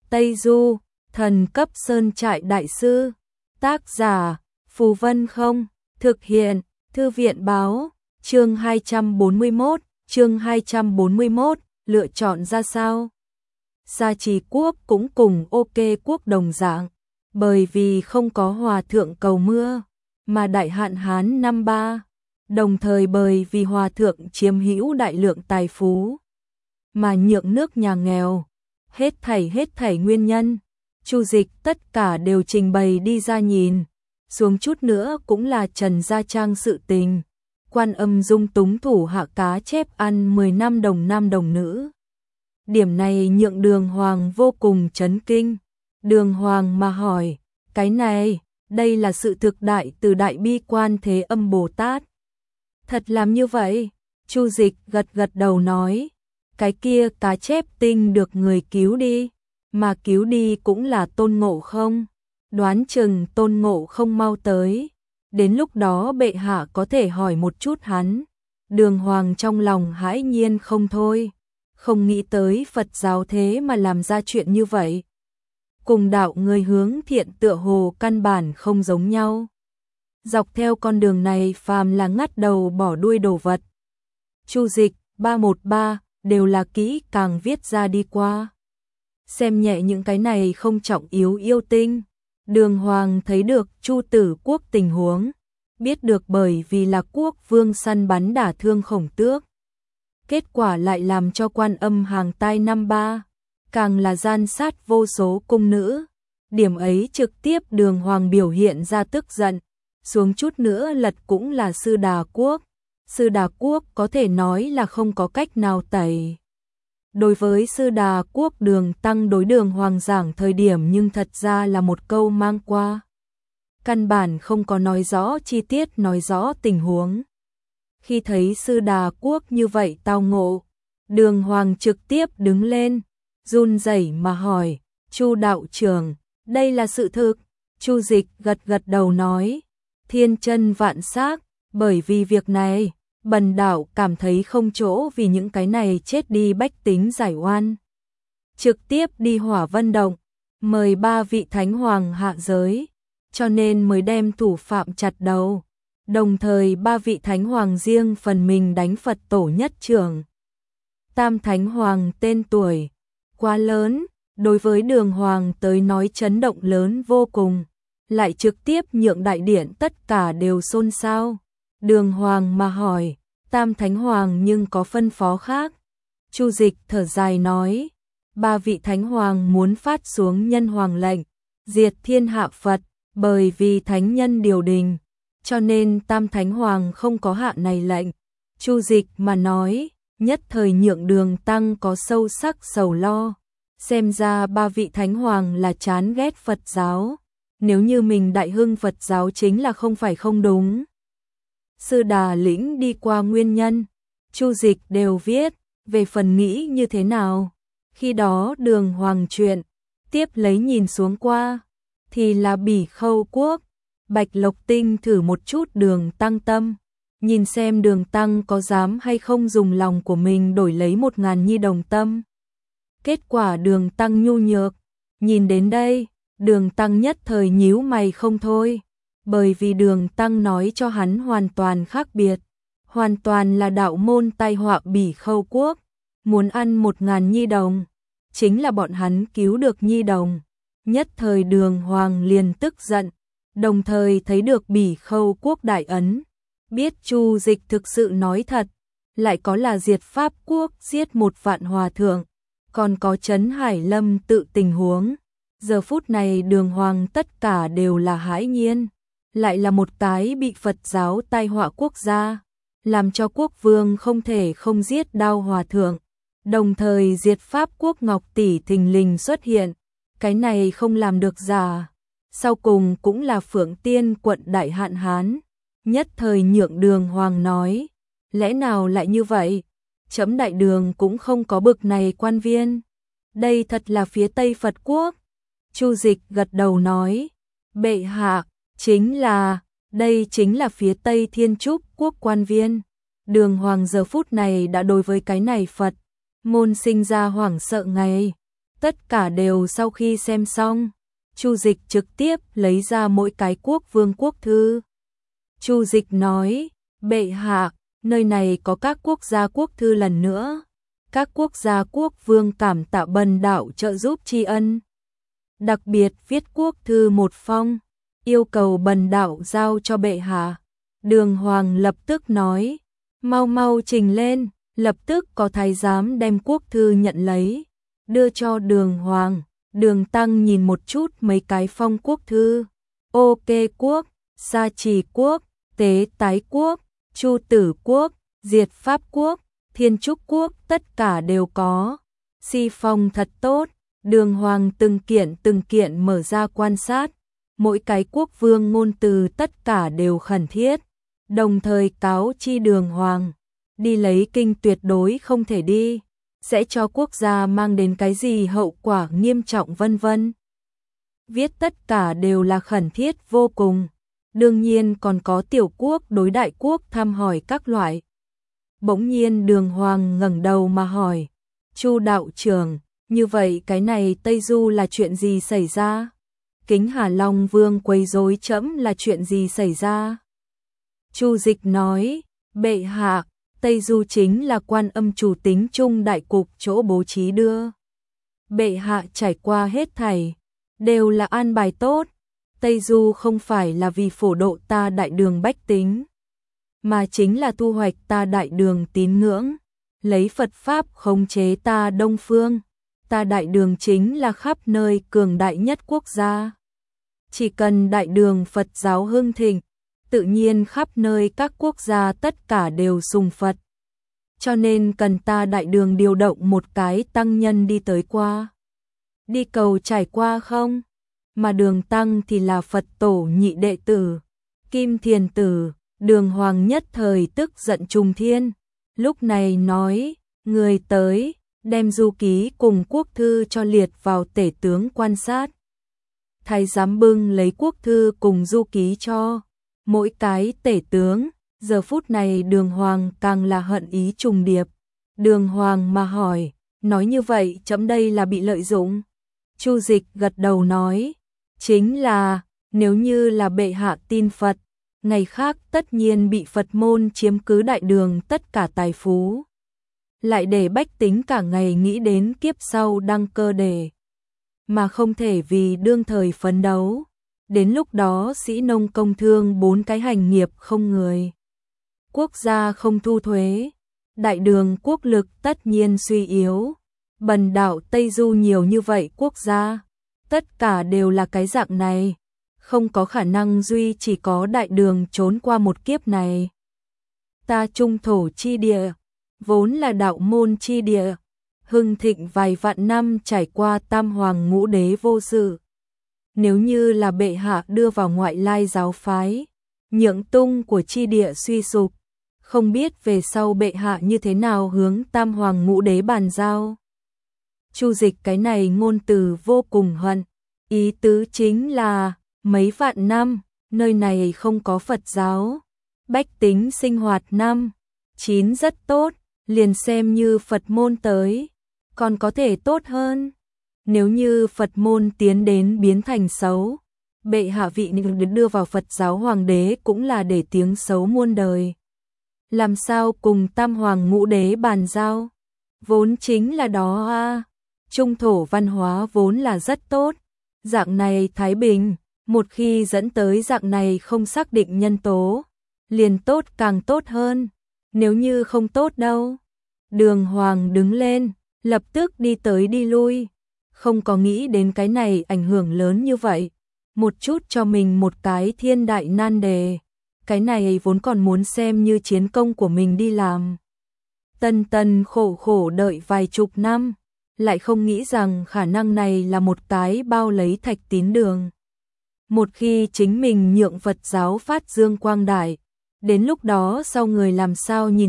Tây Du, thần cấp sơn trại đại sư. Tác giả, Phù Vân Không, thực hiện, Thư viện báo, chương 241, lựa chọn ra sao? Gia Trì Quốc cũng cùng OK Quốc đồng dạng, bởi vì không có hòa thượng cầu mưa, mà đại hạn hán năm 3, đồng thời bởi vì hòa thượng chiếm hữu đại lượng tài phú, mà nhượng nước nhà nghèo, hết thảy nguyên nhân, Chu Dịch tất cả đều trình bày đi ra nhìn, xuống chút nữa cũng là Trần Gia Trang sự tình. Quan Âm dung túng thủ hạ cá chép ăn 10 năm đồng nam đồng nữ. Điểm này nhượng Đường Hoàng vô cùng chấn kinh. Đường Hoàng mà hỏi, cái này, đây là sự thực đại từ Đại Bi Quan Thế Âm Bồ Tát. Thật làm như vậy? Chu Dịch gật đầu nói, cái kia cá chép tinh được người cứu đi, mà cứu đi cũng là Tôn Ngộ Không. Đoán chừng Tôn Ngộ Không mau tới, đến lúc đó bệ hạ có thể hỏi một chút hắn. Đường Hoàng trong lòng hãi nhiên không thôi, không nghĩ tới Phật giáo thế mà làm ra chuyện như vậy. Cùng đạo người hướng thiện tựa hồ căn bản không giống nhau. Dọc theo con đường này phàm là ngắt đầu bỏ đuôi đồ vật. Chu Dịch 313 đều là kỹ càng viết ra đi qua. Xem nhẹ những cái này không trọng yếu yêu tinh. Đường Hoàng thấy được Chu Tử Quốc tình huống, biết được bởi vì là quốc vương săn bắn đả thương Khổng Tước. Kết quả lại làm cho Quan Âm hàng tai năm 3, càng là gian sát vô số cung nữ. Điểm ấy trực tiếp Đường Hoàng biểu hiện ra tức giận, xuống chút nữa lật cũng là Sư Đà Quốc. Sư Đà Quốc có thể nói là không có cách nào tẩy. Đối với Sư Đà Quốc Đường Tăng đối Đường Hoàng giảng thời điểm nhưng thật ra là một câu mang qua. Căn bản không có nói rõ chi tiết, nói rõ tình huống. Khi thấy Sư Đà Quốc như vậy tao ngộ, Đường Hoàng trực tiếp đứng lên, run rẩy mà hỏi, Chu đạo trưởng, đây là sự thực? Chu Dịch gật đầu nói, thiên chân vạn xác, bởi vì việc này, bần đạo cảm thấy không chỗ vì những cái này chết đi bách tính giải oan. Trực tiếp đi Hỏa Vân Động, mời 3 vị thánh hoàng hạ giới, cho nên mới đem thủ phạm chặt đầu. Đồng thời 3 vị thánh hoàng riêng phần mình đánh Phật tổ nhất trưởng. Tam thánh hoàng tên tuổi quá lớn, đối với Đường Hoàng tới nói chấn động lớn vô cùng, lại trực tiếp nhượng đại điện tất cả đều xôn xao. Đường Hoàng mà hỏi, Tam thánh hoàng nhưng có phân phó khác? Chu Dịch thở dài nói, 3 vị thánh hoàng muốn phát xuống nhân hoàng lệnh, diệt thiên hạ Phật, bởi vì thánh nhân điều đình, cho nên Tam thánh hoàng không có hạ này lệnh. Chu Dịch mà nói, nhất thời nhượng Đường Tăng có sâu sắc sầu lo, xem ra 3 vị thánh hoàng là chán ghét Phật giáo, nếu như mình đại hưng Phật giáo chính là không phải không đúng. Sư Đà lĩnh đi qua nguyên nhân, Chu Dịch đều viết, về phần nghĩ như thế nào. Khi đó Đường Hoàng chuyện, tiếp lấy nhìn xuống qua, thì là Bỉ Khâu Quốc. Bạch Lộc Tinh thử một chút Đường Tăng tâm, nhìn xem Đường Tăng có dám hay không dùng lòng của mình đổi lấy 1000 nhi đồng tâm. Kết quả Đường Tăng nhu nhược, nhìn đến đây, Đường Tăng nhất thời nhíu mày không thôi. Bởi vì Đường Tăng nói cho hắn hoàn toàn khác biệt, hoàn toàn là đạo môn tai họa Bỉ Khâu Quốc, muốn ăn 1000 nhi đồng, chính là bọn hắn cứu được nhi đồng. Nhất thời Đường Hoàng liền tức giận, đồng thời thấy được Bỉ Khâu Quốc đại ấn, biết Chu Dịch thực sự nói thật, lại có là diệt Pháp Quốc giết 1 vạn hòa thượng, còn có Trấn Hải Lâm tự tình huống. Giờ phút này Đường Hoàng tất cả đều là hãi nhiên. Lại là một cái bị Phật giáo tai họa quốc gia, làm cho quốc vương không thể không giết Đao hòa thượng, đồng thời diệt Pháp Quốc Ngọc Tỷ thình lình xuất hiện, cái này không làm được giả. Sau cùng cũng là Phượng Tiên quận đại hạn hán, nhất thời nhượng Đường Hoàng nói, lẽ nào lại như vậy? Chấm đại đường cũng không có bực này quan viên, đây thật là phía Tây Phật Quốc. Chu Dịch gật đầu nói, bệ hạ, đây chính là phía Tây Thiên Trúc Quốc quan viên. Đường Hoàng giờ phút này đã đối với cái này Phật môn sinh ra hoảng sợ ngay. Tất cả đều sau khi xem xong, Chu Dịch trực tiếp lấy ra mỗi cái quốc vương quốc thư. Chu Dịch nói, bệ hạ, nơi này có các quốc gia quốc thư lần nữa. Các quốc gia quốc vương cảm tạ Bần đạo trợ giúp tri ân. Đặc biệt viết quốc thư một phong, yêu cầu Bần đạo giao cho bệ hạ. Đường Hoàng lập tức nói, mau mau trình lên, lập tức có thái giám đem quốc thư nhận lấy, đưa cho Đường Hoàng. Đường Tăng nhìn một chút mấy cái phong quốc thư, OK quốc, Sa Trì quốc, Tế Tái quốc, Chu Tử quốc, Diệt Pháp quốc, Thiên Trúc quốc, tất cả đều có. Si phong thật tốt. Đường Hoàng từng kiện mở ra quan sát, mỗi cái quốc vương ngôn từ tất cả đều khẩn thiết, đồng thời cáo chi Đường Hoàng, đi lấy kinh tuyệt đối không thể đi, sẽ cho quốc gia mang đến cái gì hậu quả nghiêm trọng vân vân. Viết tất cả đều là khẩn thiết vô cùng, đương nhiên còn có tiểu quốc đối đại quốc thăm hỏi các loại. Bỗng nhiên Đường Hoàng ngẩng đầu mà hỏi, Chu đạo trưởng, như vậy cái này Tây Du là chuyện gì xảy ra? Kính Hà Long Vương quấy rối trẫm là chuyện gì xảy ra? Chu Dịch nói, bệ hạ, Tây Du chính là Quan Âm chủ tính chung đại cục chỗ bố trí đưa. Bệ hạ trải qua hết thảy, đều là an bài tốt. Tây Du không phải là vì phổ độ ta Đại Đường bách tính, mà chính là thu hoạch ta Đại Đường tín ngưỡng, lấy Phật Pháp khống chế ta Đông Phương. Ta Đại Đường chính là khắp nơi cường đại nhất quốc gia. Chỉ cần Đại Đường Phật giáo hưng thịnh, tự nhiên khắp nơi các quốc gia tất cả đều sùng Phật. Cho nên cần ta Đại Đường điều động một cái tăng nhân đi tới qua. Đi cầu trải qua không? Mà Đường Tăng thì là Phật tổ nhị đệ tử, Kim Thiền Tử. Đường Hoàng nhất thời tức giận trùng thiên. Lúc này nói, người tới, đem du ký cùng quốc thư cho liệt vào tể tướng quan sát. Thái giám bưng lấy quốc thư cùng du ký cho mỗi cái tể tướng. Giờ phút này Đường Hoàng càng là hận ý trùng điệp. Đường Hoàng mà hỏi, nói như vậy chấm đây là bị lợi dụng. Chu Dịch gật đầu nói, chính là, nếu như là bệ hạ tin Phật, ngày khác tất nhiên bị Phật môn chiếm cứ Đại Đường tất cả tài phú. Lại để bách tính cả ngày nghĩ đến kiếp sau đăng cơ đề, mà không thể vì đương thời phấn đấu. Đến lúc đó sĩ nông công thương bốn cái hành nghiệp không người. Quốc gia không thu thuế, Đại Đường quốc lực tất nhiên suy yếu. Bần đạo Tây Du nhiều như vậy quốc gia, tất cả đều là cái dạng này, không có khả năng duy chỉ có Đại Đường trốn qua một kiếp này. Ta trung thổ chi địa, vốn là đạo môn chi địa, hưng thịnh vài vạn năm trải qua tam hoàng ngũ đế vô sự. Nếu như là bệ hạ đưa vào ngoại lai giáo phái, nhượng tung của chi địa suy sụp, không biết về sau bệ hạ như thế nào hướng tam hoàng ngũ đế bàn giao. Chu Dịch cái này ngôn từ vô cùng hận, ý tứ chính là mấy vạn năm, nơi này không có Phật giáo, bách tính sinh hoạt năm, 9 rất tốt, liền xem như Phật môn tới, còn có thể tốt hơn. Nếu như Phật môn tiến đến biến thành xấu, bệ hạ vị đưa vào Phật giáo hoàng đế cũng là để tiếng xấu muôn đời. Làm sao cùng tam hoàng ngũ đế bàn giao? Vốn chính là đó a. Trung thổ văn hóa vốn là rất tốt, dạng này thái bình, một khi dẫn tới dạng này không xác định nhân tố, liền tốt càng tốt hơn, nếu như không tốt đâu. Đường Hoàng đứng lên, lập tức đi tới đi lui, không có nghĩ đến cái này ảnh hưởng lớn như vậy, một chút cho mình một cái thiên đại nan đề, cái này vốn còn muốn xem như chiến công của mình đi làm. Tân tân khổ khổ đợi vài chục năm, lại không nghĩ rằng khả năng này là một cái bao lấy thạch tín đường. Một khi chính mình nhượng Phật giáo phát dương quang đại, đến lúc đó sau người làm sao nhìn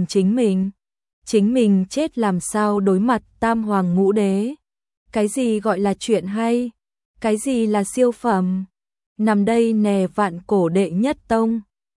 chính mình chết làm sao đối mặt tam hoàng ngũ đế. Cái gì gọi là chuyện hay, cái gì là siêu phẩm, nằm đây nè vạn cổ đệ nhất tông,